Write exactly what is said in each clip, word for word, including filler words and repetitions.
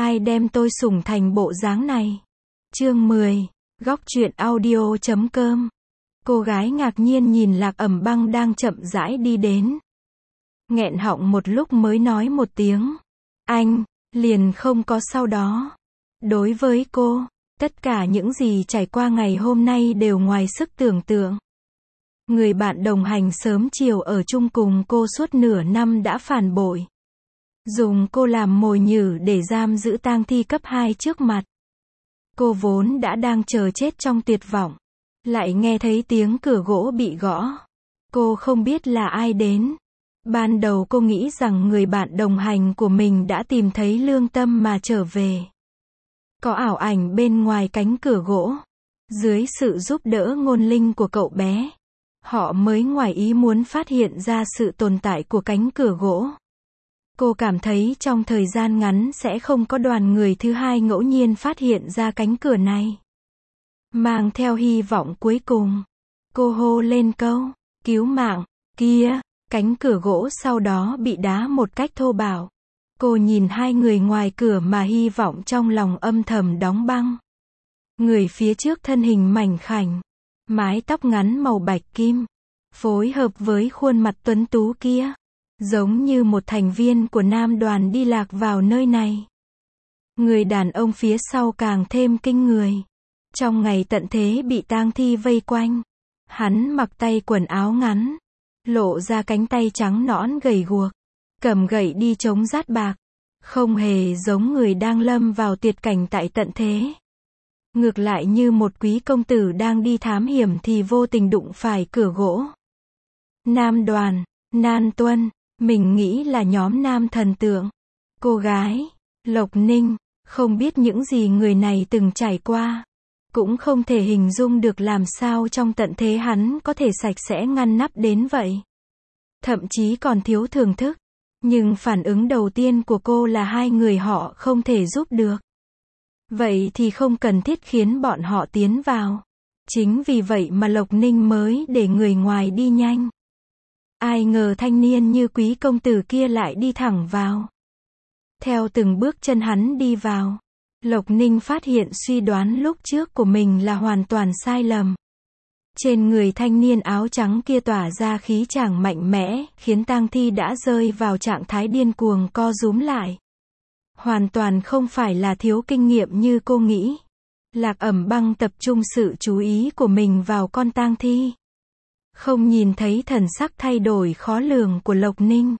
ai đem tôi sủng thành bộ dáng này. Chương mười, góc truyện audio chấm com. Cô gái ngạc nhiên nhìn Lạc Ẩm Băng đang chậm rãi đi đến. Nghẹn họng một lúc mới nói một tiếng. Anh, liền không có sau đó. Đối với cô, tất cả những gì trải qua ngày hôm nay đều ngoài sức tưởng tượng. Người bạn đồng hành sớm chiều ở chung cùng cô suốt nửa năm đã phản bội. Dùng cô làm mồi nhử để giam giữ tang thi cấp hai trước mặt. Cô vốn đã đang chờ chết trong tuyệt vọng. Lại nghe thấy tiếng cửa gỗ bị gõ. Cô không biết là ai đến. Ban đầu cô nghĩ rằng người bạn đồng hành của mình đã tìm thấy lương tâm mà trở về. Có ảo ảnh bên ngoài cánh cửa gỗ. Dưới sự giúp đỡ ngôn linh của cậu bé, họ mới ngoài ý muốn phát hiện ra sự tồn tại của cánh cửa gỗ. Cô cảm thấy trong thời gian ngắn sẽ không có đoàn người thứ hai ngẫu nhiên phát hiện ra cánh cửa này. Mang theo hy vọng cuối cùng, cô hô lên câu, cứu mạng, kia, cánh cửa gỗ sau đó bị đá một cách thô bạo. Cô nhìn hai người ngoài cửa mà hy vọng trong lòng âm thầm đóng băng. Người phía trước thân hình mảnh khảnh, mái tóc ngắn màu bạch kim, phối hợp với khuôn mặt tuấn tú kia, giống như một thành viên của nam đoàn đi lạc vào nơi này. Người đàn ông phía sau càng thêm kinh người. Trong ngày tận thế bị tang thi vây quanh, hắn mặc tay quần áo ngắn, lộ ra cánh tay trắng nõn gầy guộc, cầm gậy đi chống rát bạc, không hề giống người đang lâm vào tuyệt cảnh tại tận thế. Ngược lại như một quý công tử đang đi thám hiểm thì vô tình đụng phải cửa gỗ. Nam đoàn, Nan Tuân, mình nghĩ là nhóm nam thần tượng. Cô gái, Lộc Ninh, không biết những gì người này từng trải qua. Cũng không thể hình dung được làm sao trong tận thế hắn có thể sạch sẽ ngăn nắp đến vậy. Thậm chí còn thiếu thưởng thức. Nhưng phản ứng đầu tiên của cô là hai người họ không thể giúp được. Vậy thì không cần thiết khiến bọn họ tiến vào. Chính vì vậy mà Lộc Ninh mới để người ngoài đi nhanh. Ai ngờ thanh niên như quý công tử kia lại đi thẳng vào. Theo từng bước chân hắn đi vào, Lộc Ninh phát hiện suy đoán lúc trước của mình là hoàn toàn sai lầm. Trên người thanh niên áo trắng kia tỏa ra khí chàng mạnh mẽ, khiến tang thi đã rơi vào trạng thái điên cuồng co rúm lại. Hoàn toàn không phải là thiếu kinh nghiệm như cô nghĩ. Lạc Ẩm Băng tập trung sự chú ý của mình vào con tang thi. Không nhìn thấy thần sắc thay đổi khó lường của Lộc Ninh.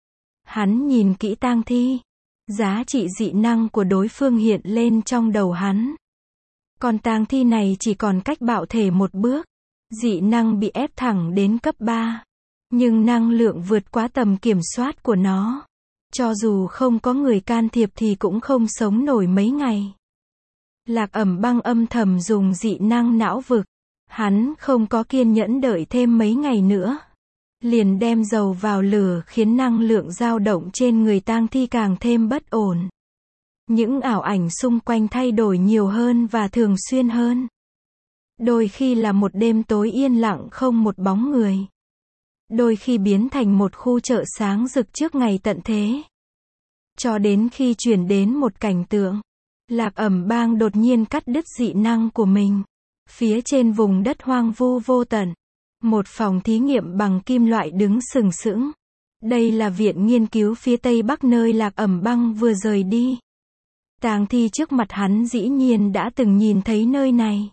Hắn nhìn kỹ tang thi. Giá trị dị năng của đối phương hiện lên trong đầu hắn. Con tang thi này chỉ còn cách bạo thể một bước. Dị năng bị ép thẳng đến cấp ba. Nhưng năng lượng vượt quá tầm kiểm soát của nó. Cho dù không có người can thiệp thì cũng không sống nổi mấy ngày. Lạc Ẩm Băng âm thầm dùng dị năng não vực. Hắn không có kiên nhẫn đợi thêm mấy ngày nữa. Liền đem dầu vào lửa khiến năng lượng dao động trên người tang thi càng thêm bất ổn. Những ảo ảnh xung quanh thay đổi nhiều hơn và thường xuyên hơn. Đôi khi là một đêm tối yên lặng không một bóng người. Đôi khi biến thành một khu chợ sáng rực trước ngày tận thế. Cho đến khi chuyển đến một cảnh tượng, Lạc Ẩm Bang đột nhiên cắt đứt dị năng của mình. Phía trên vùng đất hoang vu vô tận, một phòng thí nghiệm bằng kim loại đứng sừng sững. Đây là viện nghiên cứu phía tây bắc nơi Lạc Ẩm Băng vừa rời đi. Tang thi trước mặt hắn dĩ nhiên đã từng nhìn thấy nơi này.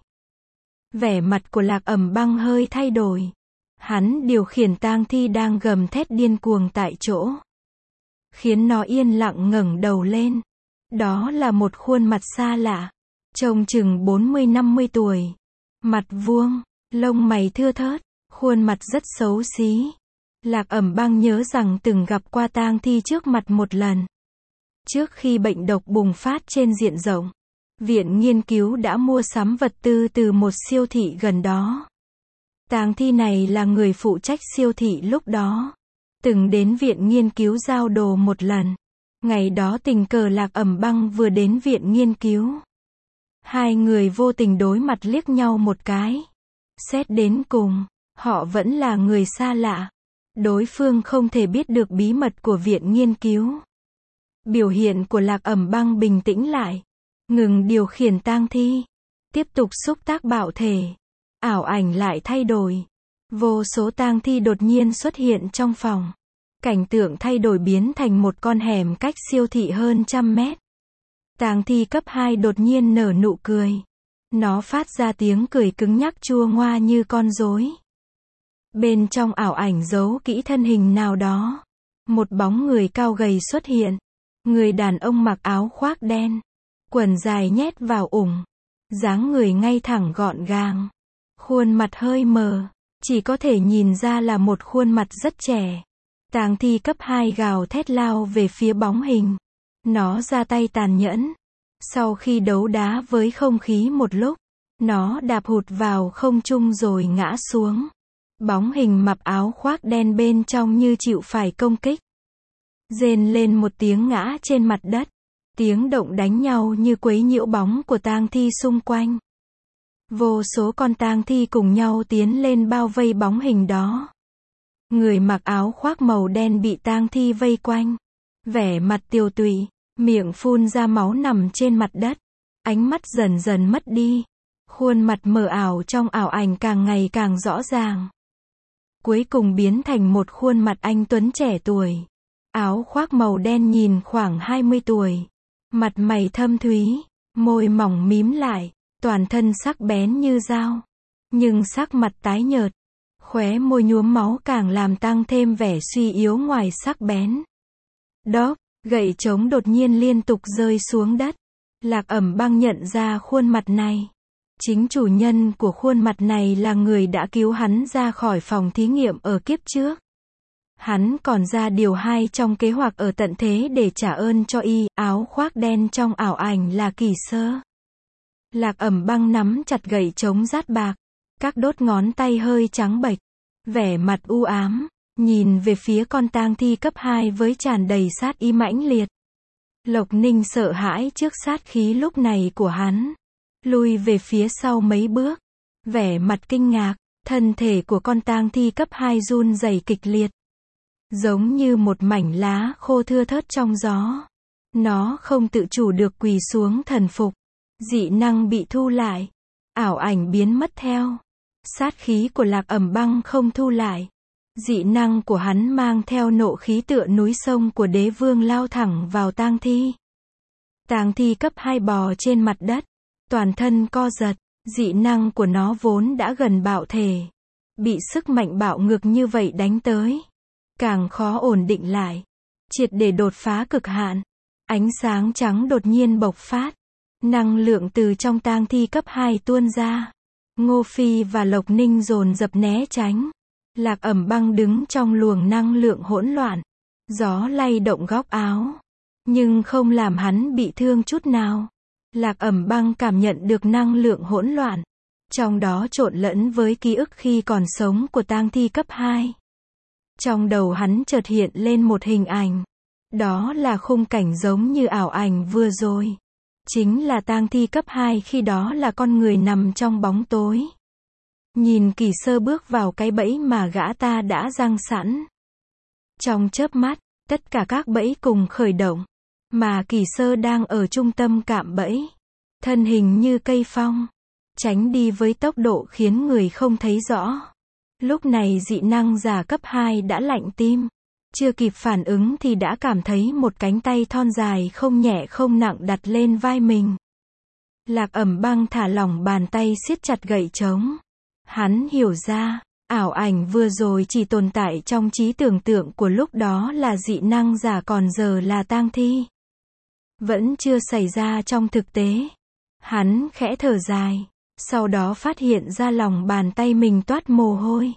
Vẻ mặt của Lạc Ẩm Băng hơi thay đổi. Hắn điều khiển tang thi đang gầm thét điên cuồng tại chỗ, khiến nó yên lặng ngẩng đầu lên. Đó là một khuôn mặt xa lạ, trông chừng bốn mươi năm mươi tuổi. Mặt vuông, lông mày thưa thớt, khuôn mặt rất xấu xí. Lạc Ẩm Băng nhớ rằng từng gặp qua tang thi trước mặt một lần. Trước khi bệnh độc bùng phát trên diện rộng, viện nghiên cứu đã mua sắm vật tư từ một siêu thị gần đó. Tang thi này là người phụ trách siêu thị lúc đó. Từng đến viện nghiên cứu giao đồ một lần. Ngày đó tình cờ Lạc Ẩm Băng vừa đến viện nghiên cứu. Hai người vô tình đối mặt liếc nhau một cái. Xét đến cùng, họ vẫn là người xa lạ. Đối phương không thể biết được bí mật của viện nghiên cứu. Biểu hiện của Lạc Ẩm Băng bình tĩnh lại, ngừng điều khiển tang thi, tiếp tục xúc tác bạo thể. Ảo ảnh lại thay đổi. Vô số tang thi đột nhiên xuất hiện trong phòng. Cảnh tượng thay đổi biến thành một con hẻm cách siêu thị hơn trăm mét. Tang thi cấp hai đột nhiên nở nụ cười. Nó phát ra tiếng cười cứng nhắc chua ngoa như con rối. Bên trong ảo ảnh giấu kỹ thân hình nào đó. Một bóng người cao gầy xuất hiện. Người đàn ông mặc áo khoác đen, quần dài nhét vào ủng, dáng người ngay thẳng gọn gàng, khuôn mặt hơi mờ, chỉ có thể nhìn ra là một khuôn mặt rất trẻ. Tang thi cấp hai gào thét lao về phía bóng hình. Nó ra tay tàn nhẫn. Sau khi đấu đá với không khí một lúc, nó đạp hụt vào không trung rồi ngã xuống. Bóng hình mặc áo khoác đen bên trong như chịu phải công kích. Rên lên một tiếng ngã trên mặt đất. Tiếng động đánh nhau như quấy nhiễu bóng của tang thi xung quanh. Vô số con tang thi cùng nhau tiến lên bao vây bóng hình đó. Người mặc áo khoác màu đen bị tang thi vây quanh. Vẻ mặt tiều tụy, miệng phun ra máu nằm trên mặt đất. Ánh mắt dần dần mất đi. Khuôn mặt mờ ảo trong ảo ảnh càng ngày càng rõ ràng. Cuối cùng biến thành một khuôn mặt anh tuấn trẻ tuổi. Áo khoác màu đen nhìn khoảng hai mươi tuổi. Mặt mày thâm thúy, môi mỏng mím lại, toàn thân sắc bén như dao. Nhưng sắc mặt tái nhợt, khóe môi nhuốm máu càng làm tăng thêm vẻ suy yếu ngoài sắc bén. Đốp, gậy trống đột nhiên liên tục rơi xuống đất. Lạc Ẩm Băng nhận ra khuôn mặt này. Chính chủ nhân của khuôn mặt này là người đã cứu hắn ra khỏi phòng thí nghiệm ở kiếp trước. Hắn còn ra điều hai trong kế hoạch ở tận thế để trả ơn cho y. Áo khoác đen trong ảo ảnh là Kỳ Sơ. Lạc Ẩm Băng nắm chặt gậy trống rát bạc. Các đốt ngón tay hơi trắng bệch. Vẻ mặt u ám, nhìn về phía con tang thi cấp hai với tràn đầy sát ý mãnh liệt. Lộc Ninh sợ hãi trước sát khí lúc này của hắn. Lui về phía sau mấy bước. Vẻ mặt kinh ngạc, thân thể của con tang thi cấp hai run rẩy kịch liệt. Giống như một mảnh lá khô thưa thớt trong gió. Nó không tự chủ được quỳ xuống thần phục. Dị năng bị thu lại. Ảo ảnh biến mất theo. Sát khí của Lạc Ẩm Băng không thu lại. Dị năng của hắn mang theo nộ khí tựa núi sông của đế vương lao thẳng vào tang thi. Tang thi cấp hai bò trên mặt đất. Toàn thân co giật. Dị năng của nó vốn đã gần bạo thể. Bị sức mạnh bạo ngược như vậy đánh tới. Càng khó ổn định lại. Triệt để đột phá cực hạn. Ánh sáng trắng đột nhiên bộc phát. Năng lượng từ trong tang thi cấp hai tuôn ra. Ngô Phi và Lộc Ninh dồn dập né tránh. Lạc Ẩm Băng đứng trong luồng năng lượng hỗn loạn. Gió lay động góc áo. Nhưng không làm hắn bị thương chút nào. Lạc Ẩm Băng cảm nhận được năng lượng hỗn loạn. Trong đó trộn lẫn với ký ức khi còn sống của tang thi cấp hai. Trong đầu hắn chợt hiện lên một hình ảnh. Đó là khung cảnh giống như ảo ảnh vừa rồi. Chính là tang thi cấp hai khi đó là con người nằm trong bóng tối. Nhìn Kỳ Sơ bước vào cái bẫy mà gã ta đã giăng sẵn. Trong chớp mắt, tất cả các bẫy cùng khởi động. Mà Kỳ Sơ đang ở trung tâm cạm bẫy. Thân hình như cây phong. Tránh đi với tốc độ khiến người không thấy rõ. Lúc này dị năng giả cấp hai đã lạnh tim. Chưa kịp phản ứng thì đã cảm thấy một cánh tay thon dài không nhẹ không nặng đặt lên vai mình. Lạc Ẩm Băng thả lỏng bàn tay siết chặt gậy trống. Hắn hiểu ra, ảo ảnh vừa rồi chỉ tồn tại trong trí tưởng tượng của lúc đó là dị năng giả còn giờ là tang thi. Vẫn chưa xảy ra trong thực tế. Hắn khẽ thở dài. Sau đó phát hiện ra lòng bàn tay mình toát mồ hôi.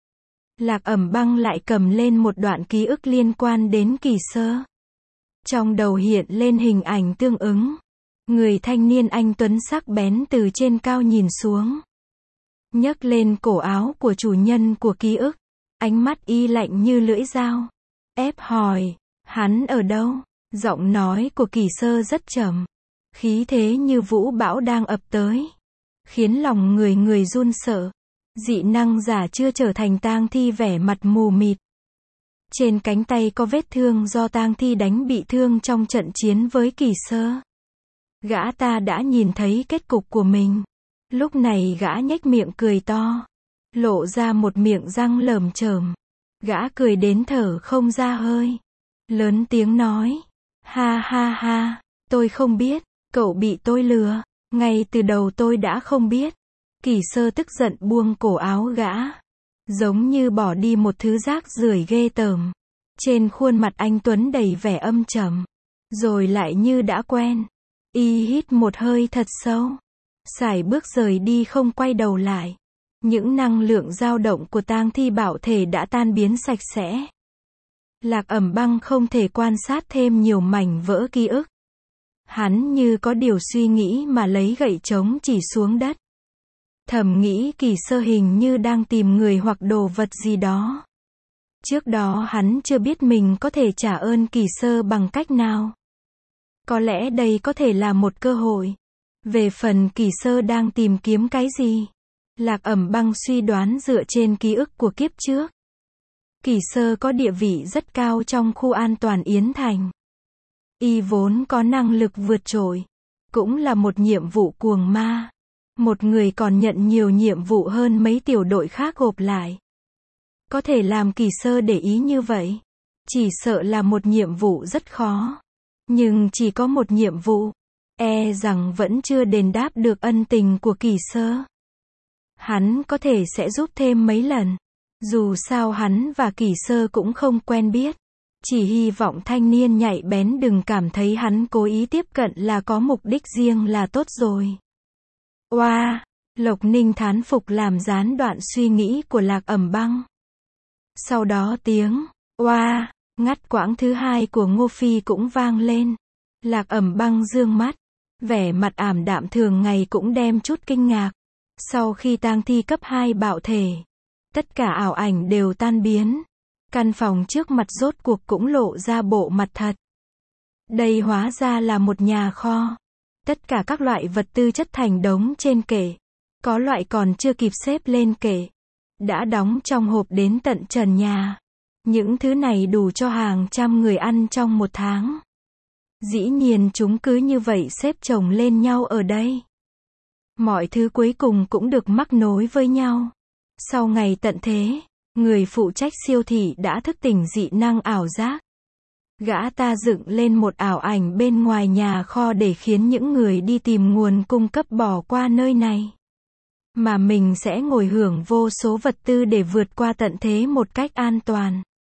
Lạc Ẩm Băng lại cầm lên một đoạn ký ức liên quan đến Kỳ Sơ. Trong đầu hiện lên hình ảnh tương ứng. Người thanh niên anh tuấn sắc bén từ trên cao nhìn xuống. Nhấc lên cổ áo của chủ nhân của ký ức. Ánh mắt y lạnh như lưỡi dao. Ép hỏi, hắn ở đâu? Giọng nói của Kỳ Sơ rất trầm. Khí thế như vũ bão đang ập tới. Khiến lòng người người run sợ. Dị năng giả chưa trở thành tang thi vẻ mặt mù mịt. Trên cánh tay có vết thương do tang thi đánh bị thương trong trận chiến với Kỳ Sơ. Gã ta đã nhìn thấy kết cục của mình. Lúc này gã nhếch miệng cười to, lộ ra một miệng răng lởm chởm. Gã cười đến thở không ra hơi, lớn tiếng nói, ha ha ha, tôi không biết, cậu bị tôi lừa, ngay từ đầu tôi đã không biết. Kỳ Sơ tức giận buông cổ áo gã, giống như bỏ đi một thứ rác rưởi ghê tởm. Trên khuôn mặt anh Tuấn đầy vẻ âm trầm, rồi lại như đã quen. Y hít một hơi thật sâu, sải bước rời đi không quay đầu lại. Những năng lượng dao động của tang thi bạo thể đã tan biến sạch sẽ. Lạc Ẩm Băng không thể quan sát thêm nhiều mảnh vỡ ký ức. Hắn như có điều suy nghĩ mà lấy gậy trống chỉ xuống đất. Thầm nghĩ Kỳ Sơ hình như đang tìm người hoặc đồ vật gì đó. Trước đó hắn chưa biết mình có thể trả ơn Kỳ Sơ bằng cách nào. Có lẽ đây có thể là một cơ hội. Về phần Kỳ Sơ đang tìm kiếm cái gì, Lạc Ẩm Băng suy đoán dựa trên ký ức của kiếp trước. Kỳ Sơ có địa vị rất cao trong khu an toàn Yến Thành. Y vốn có năng lực vượt trội, cũng là một nhiệm vụ cuồng ma. Một người còn nhận nhiều nhiệm vụ hơn mấy tiểu đội khác gộp lại. Có thể làm Kỳ Sơ để ý như vậy, chỉ sợ là một nhiệm vụ rất khó. Nhưng chỉ có một nhiệm vụ, e rằng vẫn chưa đền đáp được ân tình của Kỳ Sơ. Hắn có thể sẽ giúp thêm mấy lần. Dù sao hắn và Kỳ Sơ cũng không quen biết. Chỉ hy vọng thanh niên nhạy bén đừng cảm thấy hắn cố ý tiếp cận là có mục đích riêng là tốt rồi. Oa, wow, Lộc Ninh thán phục làm gián đoạn suy nghĩ của Lạc Ẩm Băng. Sau đó tiếng oa, wow, ngắt quãng thứ hai của Ngô Phi cũng vang lên. Lạc Ẩm Băng dương mắt, vẻ mặt ảm đạm thường ngày cũng đem chút kinh ngạc. Sau khi tang thi cấp hai bạo thể, tất cả ảo ảnh đều tan biến. Căn phòng trước mặt rốt cuộc cũng lộ ra bộ mặt thật. Đây hóa ra là một nhà kho. Tất cả các loại vật tư chất thành đống trên kệ. Có loại còn chưa kịp xếp lên kệ, đã đóng trong hộp đến tận trần nhà. Những thứ này đủ cho hàng trăm người ăn trong một tháng. Dĩ nhiên chúng cứ như vậy xếp chồng lên nhau ở đây. Mọi thứ cuối cùng cũng được mắc nối với nhau. Sau ngày tận thế, người phụ trách siêu thị đã thức tỉnh dị năng ảo giác. Gã ta dựng lên một ảo ảnh bên ngoài nhà kho để khiến những người đi tìm nguồn cung cấp bỏ qua nơi này. Mà mình sẽ ngồi hưởng vô số vật tư để vượt qua tận thế một cách an toàn.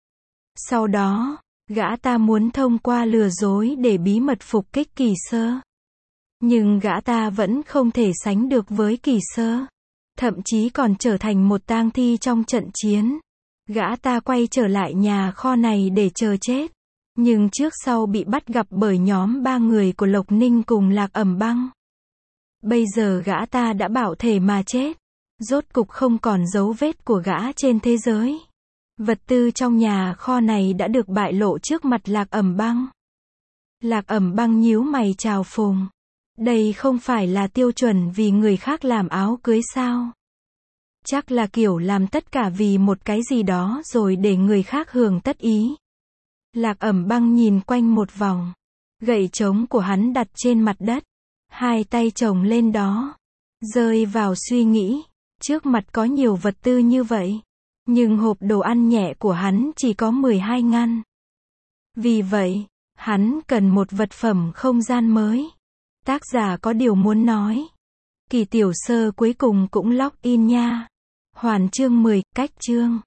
Sau đó, gã ta muốn thông qua lừa dối để bí mật phục kích Kỳ Sơ. Nhưng gã ta vẫn không thể sánh được với Kỳ Sơ. Thậm chí còn trở thành một tang thi trong trận chiến. Gã ta quay trở lại nhà kho này để chờ chết. Nhưng trước sau bị bắt gặp bởi nhóm ba người của Lộc Ninh cùng Lạc Ẩm Băng. Bây giờ gã ta đã bạo thể mà chết. Rốt cục không còn dấu vết của gã trên thế giới. Vật tư trong nhà kho này đã được bại lộ trước mặt Lạc Ẩm Băng. Lạc Ẩm Băng nhíu mày chào phùng. Đây không phải là tiêu chuẩn vì người khác làm áo cưới sao? Chắc là kiểu làm tất cả vì một cái gì đó rồi để người khác hưởng tất ý. Lạc Ẩm Băng nhìn quanh một vòng. Gậy trống của hắn đặt trên mặt đất. Hai tay chồng lên đó. Rơi vào suy nghĩ. Trước mặt có nhiều vật tư như vậy. Nhưng hộp đồ ăn nhẹ của hắn chỉ có mười hai ngăn. Vì vậy, hắn cần một vật phẩm không gian mới. Tác giả có điều muốn nói. Kỳ tiểu sơ cuối cùng cũng log in nha. Hoàn chương mười, cách chương.